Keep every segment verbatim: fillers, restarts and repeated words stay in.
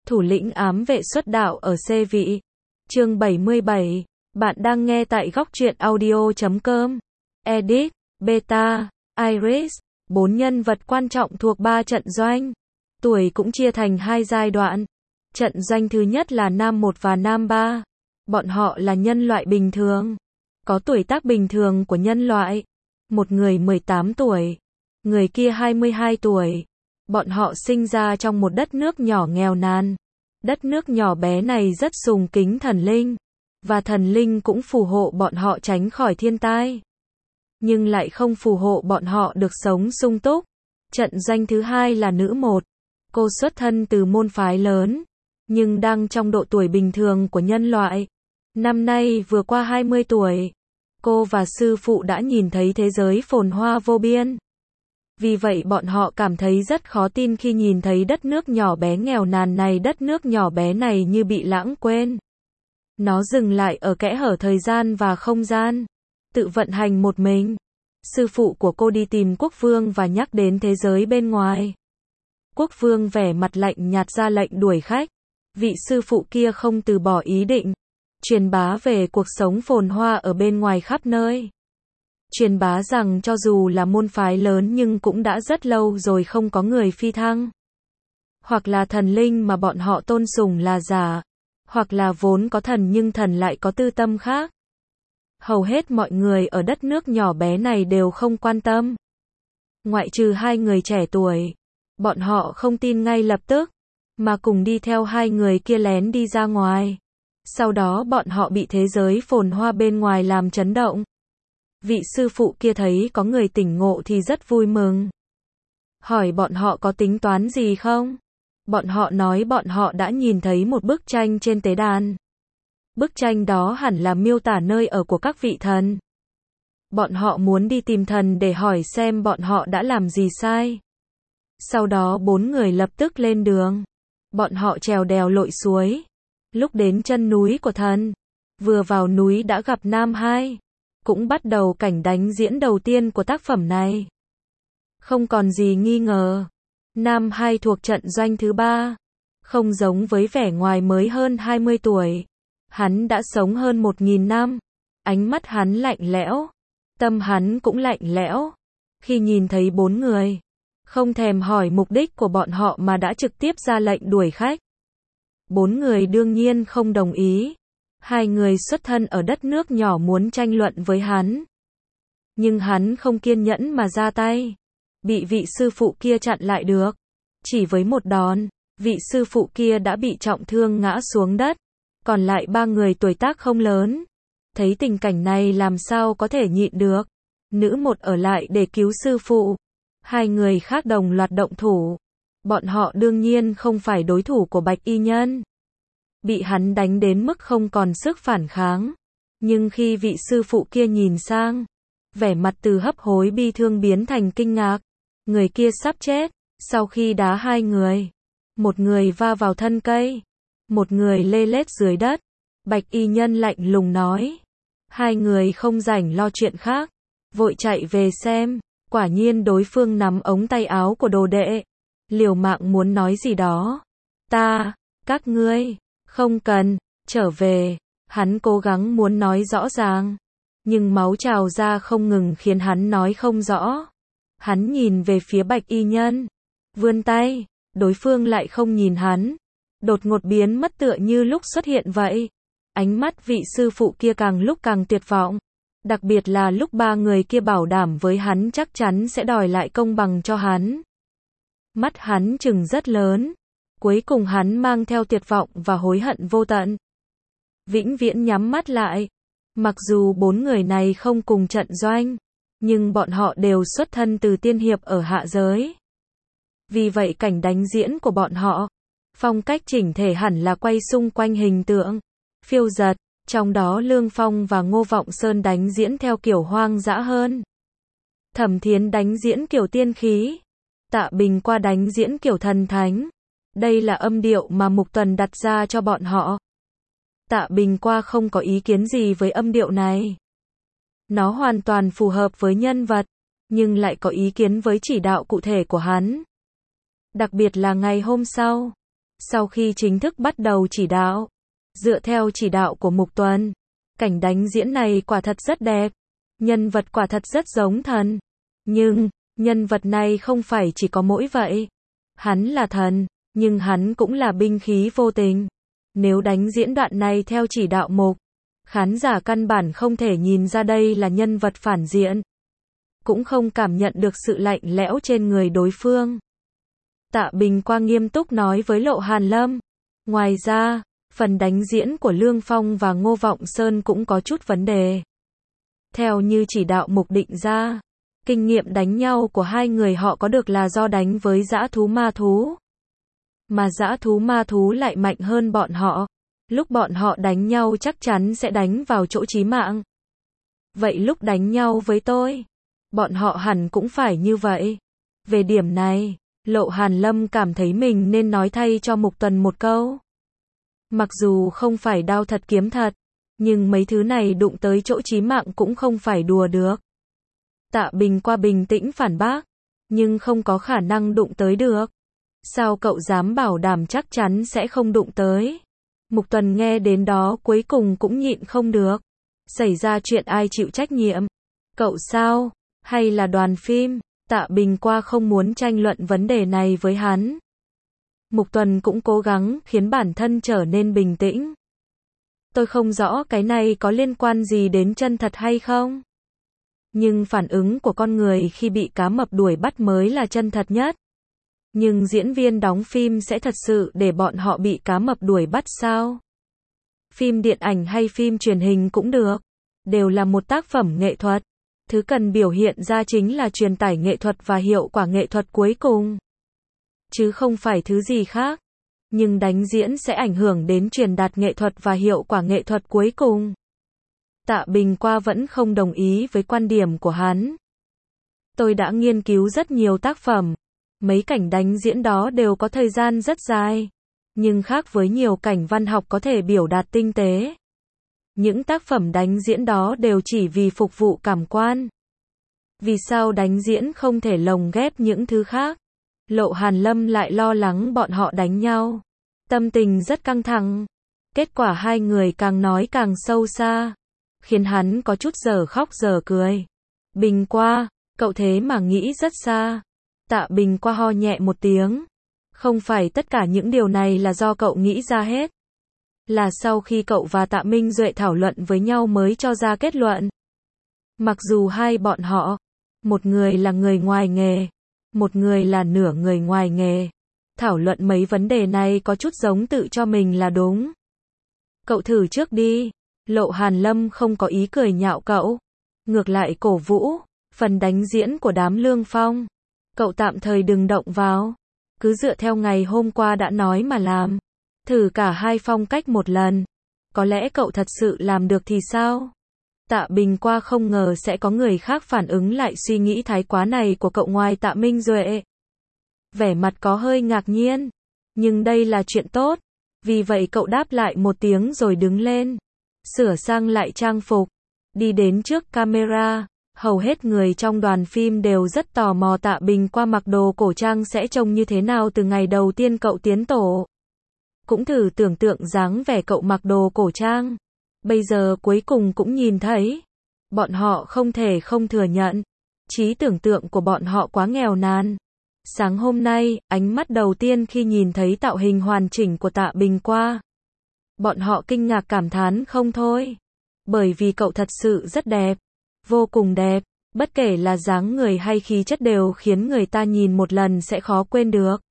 Thủ lĩnh ám vệ xuất đạo ở C vị. Chương bảy mươi bảy. Bạn đang nghe tại góc truyện audio chấm com. Edit, Beta, Iris, bốn nhân vật quan trọng thuộc ba trận doanh. Tuổi cũng chia thành hai giai đoạn. Trận doanh thứ nhất là nam một và nam ba. Bọn họ là nhân loại bình thường. Có tuổi tác bình thường của nhân loại. Một người mười tám tuổi. Người kia hai mươi hai tuổi. Bọn họ sinh ra trong một đất nước nhỏ nghèo nàn. Đất nước nhỏ bé này rất sùng kính thần linh. Và thần linh cũng phù hộ bọn họ tránh khỏi thiên tai. Nhưng lại không phù hộ bọn họ được sống sung túc. Trận doanh thứ hai là nữ một. Cô xuất thân từ môn phái lớn. Nhưng đang trong độ tuổi bình thường của nhân loại. Năm nay vừa qua hai mươi tuổi. Cô và sư phụ đã nhìn thấy thế giới phồn hoa vô biên. Vì vậy bọn họ cảm thấy rất khó tin khi nhìn thấy đất nước nhỏ bé nghèo nàn này. Đất nước nhỏ bé này như bị lãng quên. Nó dừng lại ở kẽ hở thời gian và không gian. Tự vận hành một mình. Sư phụ của cô đi tìm quốc vương và nhắc đến thế giới bên ngoài. Quốc vương vẻ mặt lạnh nhạt ra lệnh đuổi khách. Vị sư phụ kia không từ bỏ ý định. Truyền bá về cuộc sống phồn hoa ở bên ngoài khắp nơi. Truyền bá rằng cho dù là môn phái lớn nhưng cũng đã rất lâu rồi không có người phi thăng. Hoặc là thần linh mà bọn họ tôn sùng là giả. Hoặc là vốn có thần nhưng thần lại có tư tâm khác. Hầu hết mọi người ở đất nước nhỏ bé này đều không quan tâm. Ngoại trừ hai người trẻ tuổi. Bọn họ không tin ngay lập tức. Mà cùng đi theo hai người kia lén đi ra ngoài. Sau đó bọn họ bị thế giới phồn hoa bên ngoài làm chấn động. Vị sư phụ kia thấy có người tỉnh ngộ thì rất vui mừng. Hỏi bọn họ có tính toán gì không? Bọn họ nói bọn họ đã nhìn thấy một bức tranh trên tế đàn. Bức tranh đó hẳn là miêu tả nơi ở của các vị thần. Bọn họ muốn đi tìm thần để hỏi xem bọn họ đã làm gì sai. Sau đó bốn người lập tức lên đường. Bọn họ trèo đèo lội suối. Lúc đến chân núi của thần. Vừa vào núi đã gặp nam hai. Cũng bắt đầu cảnh đánh diễn đầu tiên của tác phẩm này. Không còn gì nghi ngờ. Nam hai thuộc trận doanh thứ ba. Không giống với vẻ ngoài mới hơn hai mươi tuổi. Hắn đã sống hơn một nghìn năm. Ánh mắt hắn lạnh lẽo. Tâm hắn cũng lạnh lẽo. Khi nhìn thấy bốn người. Không thèm hỏi mục đích của bọn họ mà đã trực tiếp ra lệnh đuổi khách. Bốn người đương nhiên không đồng ý. Hai người xuất thân ở đất nước nhỏ muốn tranh luận với hắn. Nhưng hắn không kiên nhẫn mà ra tay. Bị vị sư phụ kia chặn lại được. Chỉ với một đòn, vị sư phụ kia đã bị trọng thương ngã xuống đất. Còn lại ba người tuổi tác không lớn. Thấy tình cảnh này làm sao có thể nhịn được. Nữ một ở lại để cứu sư phụ. Hai người khác đồng loạt động thủ. Bọn họ đương nhiên không phải đối thủ của Bạch Y Nhân. Bị hắn đánh đến mức không còn sức phản kháng. Nhưng khi vị sư phụ kia nhìn sang, vẻ mặt từ hấp hối bi thương biến thành kinh ngạc. Người kia sắp chết. Sau khi đá hai người, một người va vào thân cây, một người lê lết dưới đất. Bạch Y Nhân lạnh lùng nói. Hai người không rảnh lo chuyện khác, vội chạy về xem. Quả nhiên đối phương nắm ống tay áo của đồ đệ, liều mạng muốn nói gì đó. Ta, các ngươi, không cần, trở về. Hắn cố gắng muốn nói rõ ràng, nhưng máu trào ra không ngừng khiến hắn nói không rõ. Hắn nhìn về phía Bạch Y Nhân, vươn tay, đối phương lại không nhìn hắn. Đột ngột biến mất tựa như lúc xuất hiện vậy. Ánh mắt vị sư phụ kia càng lúc càng tuyệt vọng. Đặc biệt là lúc ba người kia bảo đảm với hắn chắc chắn sẽ đòi lại công bằng cho hắn. Mắt hắn trừng rất lớn. Cuối cùng hắn mang theo tuyệt vọng và hối hận vô tận. Vĩnh viễn nhắm mắt lại. Mặc dù bốn người này không cùng trận doanh, nhưng bọn họ đều xuất thân từ tiên hiệp ở hạ giới. Vì vậy cảnh đánh diễn của bọn họ, phong cách chỉnh thể hẳn là quay xung quanh hình tượng phiêu dật. Trong đó Lương Phong và Ngô Vọng Sơn đánh diễn theo kiểu hoang dã hơn. Thẩm Thiến đánh diễn kiểu tiên khí. Tạ Bình Qua đánh diễn kiểu thần thánh. Đây là âm điệu mà Mục Tuần đặt ra cho bọn họ. Tạ Bình Qua không có ý kiến gì với âm điệu này. Nó hoàn toàn phù hợp với nhân vật, nhưng lại có ý kiến với chỉ đạo cụ thể của hắn. Đặc biệt là ngày hôm sau, Sau khi chính thức bắt đầu chỉ đạo, dựa theo chỉ đạo của Mục Tuần, cảnh đánh diễn này quả thật rất đẹp, nhân vật quả thật rất giống thần. Nhưng, nhân vật này không phải chỉ có mỗi vậy. Hắn là thần, nhưng hắn cũng là binh khí vô tình. Nếu đánh diễn đoạn này theo chỉ đạo Mục, khán giả căn bản không thể nhìn ra đây là nhân vật phản diện, cũng không cảm nhận được sự lạnh lẽo trên người đối phương. Tạ Bình Qua nghiêm túc nói với Lộ Hàn Lâm. Ngoài ra, phần đánh diễn của Lương Phong và Ngô Vọng Sơn cũng có chút vấn đề. Theo như chỉ đạo Mục định ra, kinh nghiệm đánh nhau của hai người họ có được là do đánh với dã thú ma thú. Mà dã thú ma thú lại mạnh hơn bọn họ. Lúc bọn họ đánh nhau chắc chắn sẽ đánh vào chỗ chí mạng. Vậy lúc đánh nhau với tôi, bọn họ hẳn cũng phải như vậy. Về điểm này, Lộ Hàn Lâm cảm thấy mình nên nói thay cho Mục Tuần một câu. Mặc dù không phải đao thật kiếm thật, nhưng mấy thứ này đụng tới chỗ chí mạng cũng không phải đùa được. Tạ Bình Qua bình tĩnh phản bác, nhưng không có khả năng đụng tới được. Sao cậu dám bảo đảm chắc chắn sẽ không đụng tới? Mục Tuần nghe đến đó cuối cùng cũng nhịn không được. Xảy ra chuyện ai chịu trách nhiệm? Cậu sao? Hay là đoàn phim? Tạ Bình Qua không muốn tranh luận vấn đề này với hắn. Mục Tuần cũng cố gắng khiến bản thân trở nên bình tĩnh. Tôi không rõ cái này có liên quan gì đến chân thật hay không. Nhưng phản ứng của con người khi bị cá mập đuổi bắt mới là chân thật nhất. Nhưng diễn viên đóng phim sẽ thật sự để bọn họ bị cá mập đuổi bắt sao? Phim điện ảnh hay phim truyền hình cũng được. Đều là một tác phẩm nghệ thuật. Thứ cần biểu hiện ra chính là truyền tải nghệ thuật và hiệu quả nghệ thuật cuối cùng. Chứ không phải thứ gì khác. Nhưng đánh diễn sẽ ảnh hưởng đến truyền đạt nghệ thuật và hiệu quả nghệ thuật cuối cùng. Tạ Bình Qua vẫn không đồng ý với quan điểm của hắn. Tôi đã nghiên cứu rất nhiều tác phẩm. Mấy cảnh đánh diễn đó đều có thời gian rất dài. Nhưng khác với nhiều cảnh văn học có thể biểu đạt tinh tế. Những tác phẩm đánh diễn đó đều chỉ vì phục vụ cảm quan. Vì sao đánh diễn không thể lồng ghép những thứ khác? Lộ Hàn Lâm lại lo lắng bọn họ đánh nhau. Tâm tình rất căng thẳng. Kết quả hai người càng nói càng sâu xa, khiến hắn có chút giờ khóc giờ cười. Bình Qua, cậu thế mà nghĩ rất xa. Tạ Bình Qua ho nhẹ một tiếng. Không phải tất cả những điều này là do cậu nghĩ ra hết. Là sau khi cậu và Tạ Minh Duệ thảo luận với nhau mới cho ra kết luận. Mặc dù hai bọn họ, một người là người ngoài nghề, một người là nửa người ngoài nghề, thảo luận mấy vấn đề này có chút giống tự cho mình là đúng. Cậu thử trước đi. Lộ Hàn Lâm không có ý cười nhạo cậu. Ngược lại cổ vũ, phần đánh diễn của đám Lương Phong. Cậu tạm thời đừng động vào. Cứ dựa theo ngày hôm qua đã nói mà làm. Thử cả hai phong cách một lần. Có lẽ cậu thật sự làm được thì sao? Tạ Bình Qua không ngờ sẽ có người khác phản ứng lại suy nghĩ thái quá này của cậu ngoài Tạ Minh Duệ. Vẻ mặt có hơi ngạc nhiên. Nhưng đây là chuyện tốt. Vì vậy cậu đáp lại một tiếng rồi đứng lên. Sửa sang lại trang phục. Đi đến trước camera. Hầu hết người trong đoàn phim đều rất tò mò Tạ Bình Qua mặc đồ cổ trang sẽ trông như thế nào từ ngày đầu tiên cậu tiến tổ. Cũng thử tưởng tượng dáng vẻ cậu mặc đồ cổ trang. Bây giờ cuối cùng cũng nhìn thấy. Bọn họ không thể không thừa nhận. Trí tưởng tượng của bọn họ quá nghèo nàn. Sáng hôm nay, ánh mắt đầu tiên khi nhìn thấy tạo hình hoàn chỉnh của Tạ Bình Qua. Bọn họ kinh ngạc cảm thán không thôi. Bởi vì cậu thật sự rất đẹp. Vô cùng đẹp. Bất kể là dáng người hay khí chất đều khiến người ta nhìn một lần sẽ khó quên được.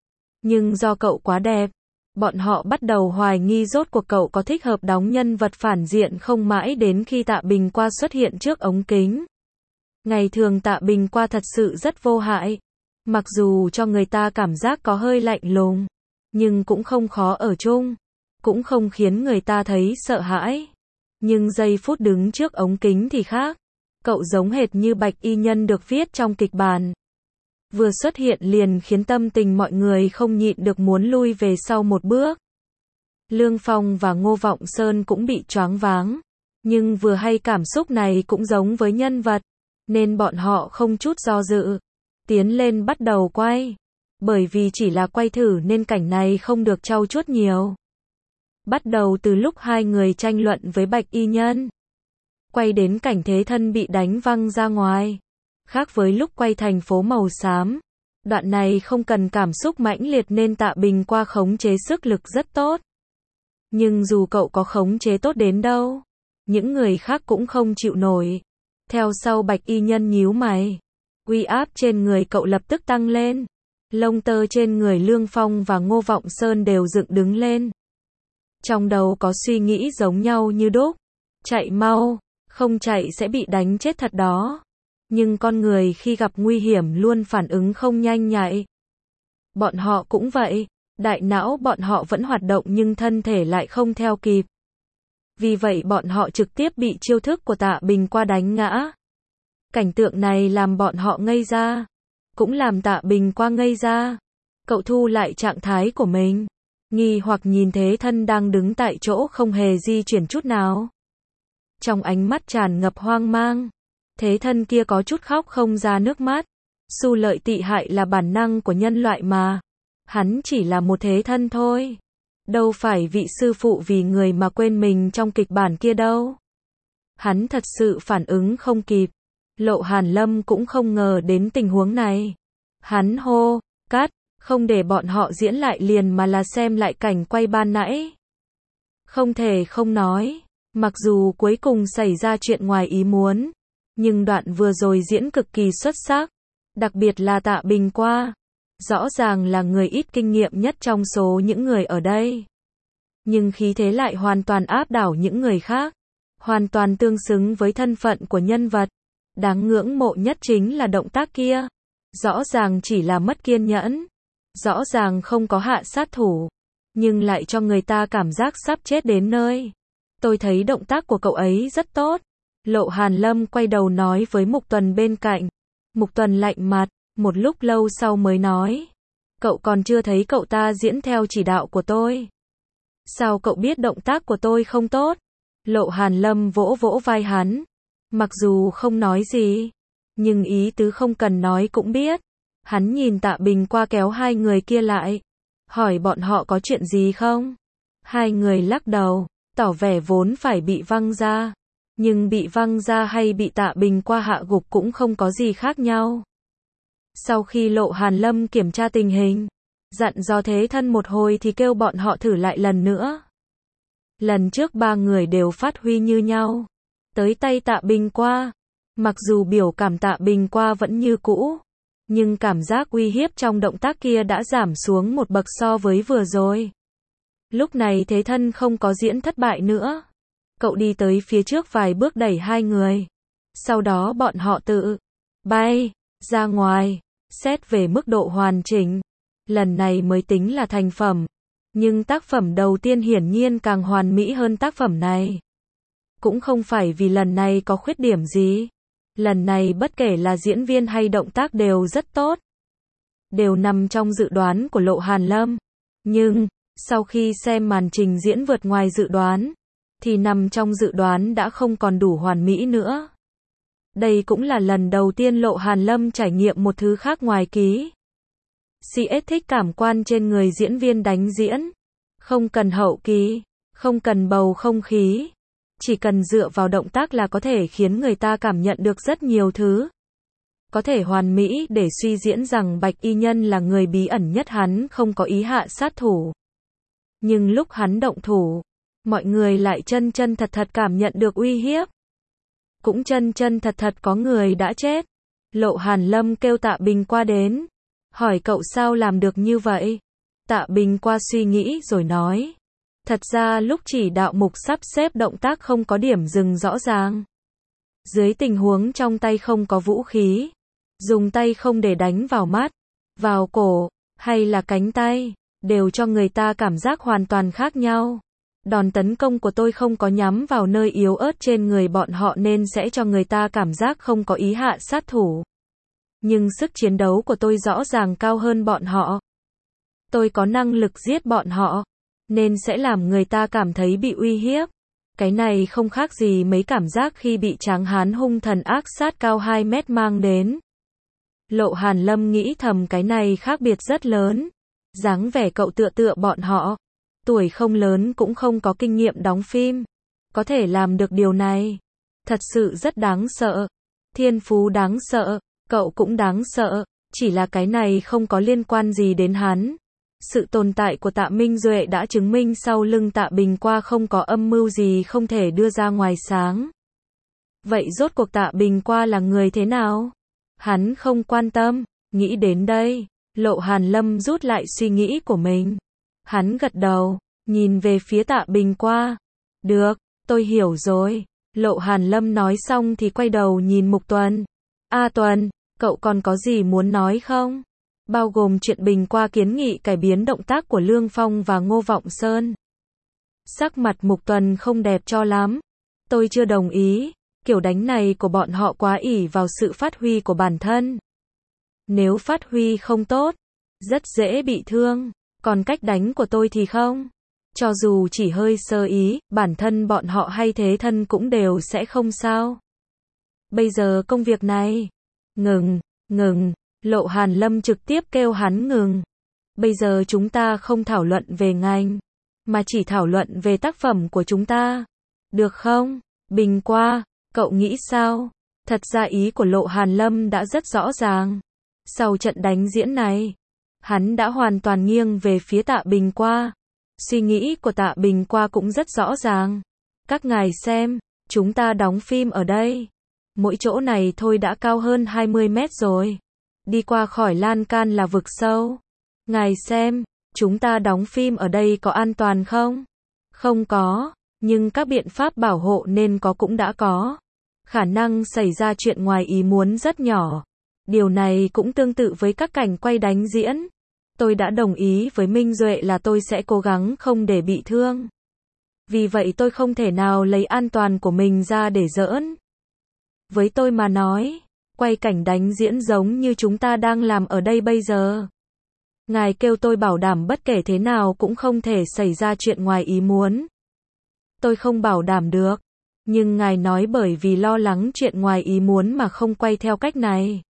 Nhưng do cậu quá đẹp, bọn họ bắt đầu hoài nghi rốt cuộc cậu có thích hợp đóng nhân vật phản diện không, mãi đến khi Tạ Bình Qua xuất hiện trước ống kính. Ngày thường Tạ Bình Qua thật sự rất vô hại. Mặc dù cho người ta cảm giác có hơi lạnh lùng, nhưng cũng không khó ở chung, cũng không khiến người ta thấy sợ hãi. Nhưng giây phút đứng trước ống kính thì khác. Cậu giống hệt như bạch y nhân được viết trong kịch bản. Vừa xuất hiện liền khiến tâm tình mọi người không nhịn được muốn lui về sau một bước. Lương Phong và Ngô Vọng Sơn cũng bị choáng váng. Nhưng vừa hay cảm xúc này cũng giống với nhân vật, nên bọn họ không chút do dự. Tiến lên bắt đầu quay. Bởi vì chỉ là quay thử nên cảnh này không được trau chuốt nhiều. Bắt đầu từ lúc hai người tranh luận với Bạch Y Nhân. Quay đến cảnh Thế Thân bị đánh văng ra ngoài. Khác với lúc quay thành phố màu xám. Đoạn này không cần cảm xúc mãnh liệt nên Tạ Bình qua khống chế sức lực rất tốt. Nhưng dù cậu có khống chế tốt đến đâu, những người khác cũng không chịu nổi. Theo sau Bạch Y Nhân nhíu mày. Uy áp trên người cậu lập tức tăng lên. Lông tơ trên người Lương Phong và Ngô Vọng Sơn đều dựng đứng lên. Trong đầu có suy nghĩ giống nhau như đúc. Chạy mau, không chạy sẽ bị đánh chết thật đó. Nhưng con người khi gặp nguy hiểm luôn phản ứng không nhanh nhạy. Bọn họ cũng vậy, đại não bọn họ vẫn hoạt động nhưng thân thể lại không theo kịp. Vì vậy bọn họ trực tiếp bị chiêu thức của Tạ Bình qua đánh ngã. Cảnh tượng này làm bọn họ ngây ra, cũng làm Tạ Bình qua ngây ra. Cậu thu lại trạng thái của mình, nghi hoặc nhìn Thế Thân đang đứng tại chỗ không hề di chuyển chút nào. Trong ánh mắt tràn ngập hoang mang, Thế Thân kia có chút khóc không ra nước mắt. Xu lợi tị hại là bản năng của nhân loại mà. Hắn chỉ là một Thế Thân thôi. Đâu phải vị sư phụ vì người mà quên mình trong kịch bản kia đâu. Hắn thật sự phản ứng không kịp. Lộ Hàn Lâm cũng không ngờ đến tình huống này. Hắn hô, cắt, không để bọn họ diễn lại liền mà là xem lại cảnh quay ban nãy. Không thể không nói, mặc dù cuối cùng xảy ra chuyện ngoài ý muốn, nhưng đoạn vừa rồi diễn cực kỳ xuất sắc, đặc biệt là Tạ Bình qua. Rõ ràng là người ít kinh nghiệm nhất trong số những người ở đây. Nhưng khí thế lại hoàn toàn áp đảo những người khác, hoàn toàn tương xứng với thân phận của nhân vật. Đáng ngưỡng mộ nhất chính là động tác kia. Rõ ràng chỉ là mất kiên nhẫn, rõ ràng không có hạ sát thủ, nhưng lại cho người ta cảm giác sắp chết đến nơi. Tôi thấy động tác của cậu ấy rất tốt. Lộ Hàn Lâm quay đầu nói với Mục Tuần bên cạnh. Mục Tuần lạnh mặt, một lúc lâu sau mới nói. Cậu còn chưa thấy cậu ta diễn theo chỉ đạo của tôi. Sao cậu biết động tác của tôi không tốt? Lộ Hàn Lâm vỗ vỗ vai hắn. Mặc dù không nói gì, nhưng ý tứ không cần nói cũng biết. Hắn nhìn Tạ Bình qua kéo hai người kia lại, hỏi bọn họ có chuyện gì không? Hai người lắc đầu, tỏ vẻ vốn phải bị văng ra. Nhưng bị văng ra hay bị Tạ Bình qua hạ gục cũng không có gì khác nhau. Sau khi Lộ Hàn Lâm kiểm tra tình hình, dặn dò Thế Thân một hồi thì kêu bọn họ thử lại lần nữa. Lần trước ba người đều phát huy như nhau. Tới tay Tạ Bình qua. Mặc dù biểu cảm Tạ Bình qua vẫn như cũ, nhưng cảm giác uy hiếp trong động tác kia đã giảm xuống một bậc so với vừa rồi. Lúc này Thế Thân không có diễn thất bại nữa. Cậu đi tới phía trước vài bước đẩy hai người. Sau đó bọn họ tự bay ra ngoài. Xét về mức độ hoàn chỉnh, lần này mới tính là thành phẩm. Nhưng tác phẩm đầu tiên hiển nhiên càng hoàn mỹ hơn tác phẩm này. Cũng không phải vì lần này có khuyết điểm gì. Lần này bất kể là diễn viên hay động tác đều rất tốt. Đều nằm trong dự đoán của Lộ Hàn Lâm. Nhưng, sau khi xem màn trình diễn vượt ngoài dự đoán, thì nằm trong dự đoán đã không còn đủ hoàn mỹ nữa. Đây cũng là lần đầu tiên Lộ Hàn Lâm trải nghiệm một thứ khác ngoài ký. xê ét thích cảm quan trên người diễn viên đánh diễn. Không cần hậu kỳ, không cần bầu không khí. Chỉ cần dựa vào động tác là có thể khiến người ta cảm nhận được rất nhiều thứ. Có thể hoàn mỹ để suy diễn rằng Bạch Y Nhân là người bí ẩn nhất, hắn không có ý hạ sát thủ. Nhưng lúc hắn động thủ, mọi người lại chân chân thật thật cảm nhận được uy hiếp. Cũng chân chân thật thật có người đã chết. Lộ Hàn Lâm kêu Tạ Bình qua đến. Hỏi cậu sao làm được như vậy? Tạ Bình qua suy nghĩ rồi nói. Thật ra lúc chỉ đạo mục sắp xếp động tác không có điểm dừng rõ ràng. Dưới tình huống trong tay không có vũ khí, dùng tay không để đánh vào mắt, vào cổ, hay là cánh tay, đều cho người ta cảm giác hoàn toàn khác nhau. Đòn tấn công của tôi không có nhắm vào nơi yếu ớt trên người bọn họ nên sẽ cho người ta cảm giác không có ý hạ sát thủ. Nhưng sức chiến đấu của tôi rõ ràng cao hơn bọn họ. Tôi có năng lực giết bọn họ, nên sẽ làm người ta cảm thấy bị uy hiếp. Cái này không khác gì mấy cảm giác khi bị tráng hán hung thần ác sát cao hai mét mang đến. Lộ Hàn Lâm nghĩ thầm cái này khác biệt rất lớn. Dáng vẻ cậu tựa tựa bọn họ. Tuổi không lớn cũng không có kinh nghiệm đóng phim. Có thể làm được điều này. Thật sự rất đáng sợ. Thiên phú đáng sợ, cậu cũng đáng sợ. Chỉ là cái này không có liên quan gì đến hắn. Sự tồn tại của Tạ Minh Duệ đã chứng minh sau lưng Tạ Bình Qua không có âm mưu gì không thể đưa ra ngoài sáng. Vậy rốt cuộc Tạ Bình Qua là người thế nào? Hắn không quan tâm. Nghĩ đến đây, Lộ Hàn Lâm rút lại suy nghĩ của mình. Hắn gật đầu, nhìn về phía Tạ Bình Qua. Được, tôi hiểu rồi. Lộ Hàn Lâm nói xong thì quay đầu nhìn Mục Tuần. A Tuần, cậu còn có gì muốn nói không? Bao gồm chuyện Bình Qua kiến nghị cải biến động tác của Lương Phong và Ngô Vọng Sơn. Sắc mặt Mục Tuần không đẹp cho lắm. Tôi chưa đồng ý. Kiểu đánh này của bọn họ quá ỷ vào sự phát huy của bản thân. Nếu phát huy không tốt, rất dễ bị thương. Còn cách đánh của tôi thì không. Cho dù chỉ hơi sơ ý, bản thân bọn họ hay thế thân cũng đều sẽ không sao. Bây giờ công việc này. Ngừng, ngừng. Lộ Hàn Lâm trực tiếp kêu hắn ngừng. Bây giờ chúng ta không thảo luận về ngành, mà chỉ thảo luận về tác phẩm của chúng ta. Được không? Bình Qua, cậu nghĩ sao? Thật ra ý của Lộ Hàn Lâm đã rất rõ ràng. Sau trận đánh diễn này, hắn đã hoàn toàn nghiêng về phía Tạ Bình Qua. Suy nghĩ của Tạ Bình Qua cũng rất rõ ràng. Các ngài xem, chúng ta đóng phim ở đây. Mỗi chỗ này thôi đã cao hơn hai mươi mét rồi. Đi qua khỏi lan can là vực sâu. Ngài xem, chúng ta đóng phim ở đây có an toàn không? Không có, nhưng các biện pháp bảo hộ nên có cũng đã có. Khả năng xảy ra chuyện ngoài ý muốn rất nhỏ. Điều này cũng tương tự với các cảnh quay đánh diễn. Tôi đã đồng ý với Minh Duệ là tôi sẽ cố gắng không để bị thương. Vì vậy tôi không thể nào lấy an toàn của mình ra để giỡn. Với tôi mà nói, quay cảnh đánh diễn giống như chúng ta đang làm ở đây bây giờ. Ngài kêu tôi bảo đảm bất kể thế nào cũng không thể xảy ra chuyện ngoài ý muốn. Tôi không bảo đảm được. Nhưng ngài nói bởi vì lo lắng chuyện ngoài ý muốn mà không quay theo cách này.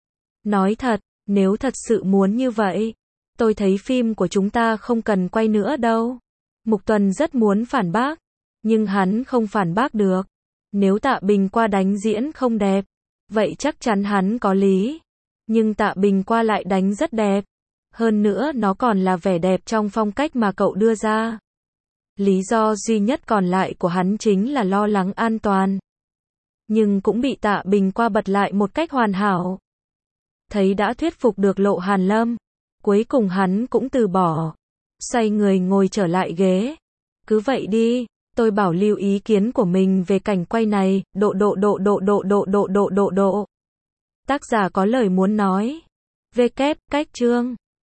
Nói thật, nếu thật sự muốn như vậy, tôi thấy phim của chúng ta không cần quay nữa đâu. Mục Tuần rất muốn phản bác, nhưng hắn không phản bác được. Nếu Tạ Bình Qua đánh diễn không đẹp, vậy chắc chắn hắn có lý. Nhưng Tạ Bình Qua lại đánh rất đẹp. Hơn nữa nó còn là vẻ đẹp trong phong cách mà cậu đưa ra. Lý do duy nhất còn lại của hắn chính là lo lắng an toàn. Nhưng cũng bị Tạ Bình Qua bật lại một cách hoàn hảo. Thấy đã thuyết phục được Lộ Hàn Lâm, cuối cùng hắn cũng từ bỏ. Xoay người ngồi trở lại ghế. Cứ vậy đi, tôi bảo lưu ý kiến của mình về cảnh quay này, độ độ độ độ độ độ độ độ độ độ. Tác giả có lời muốn nói. Vê kép, cách chương.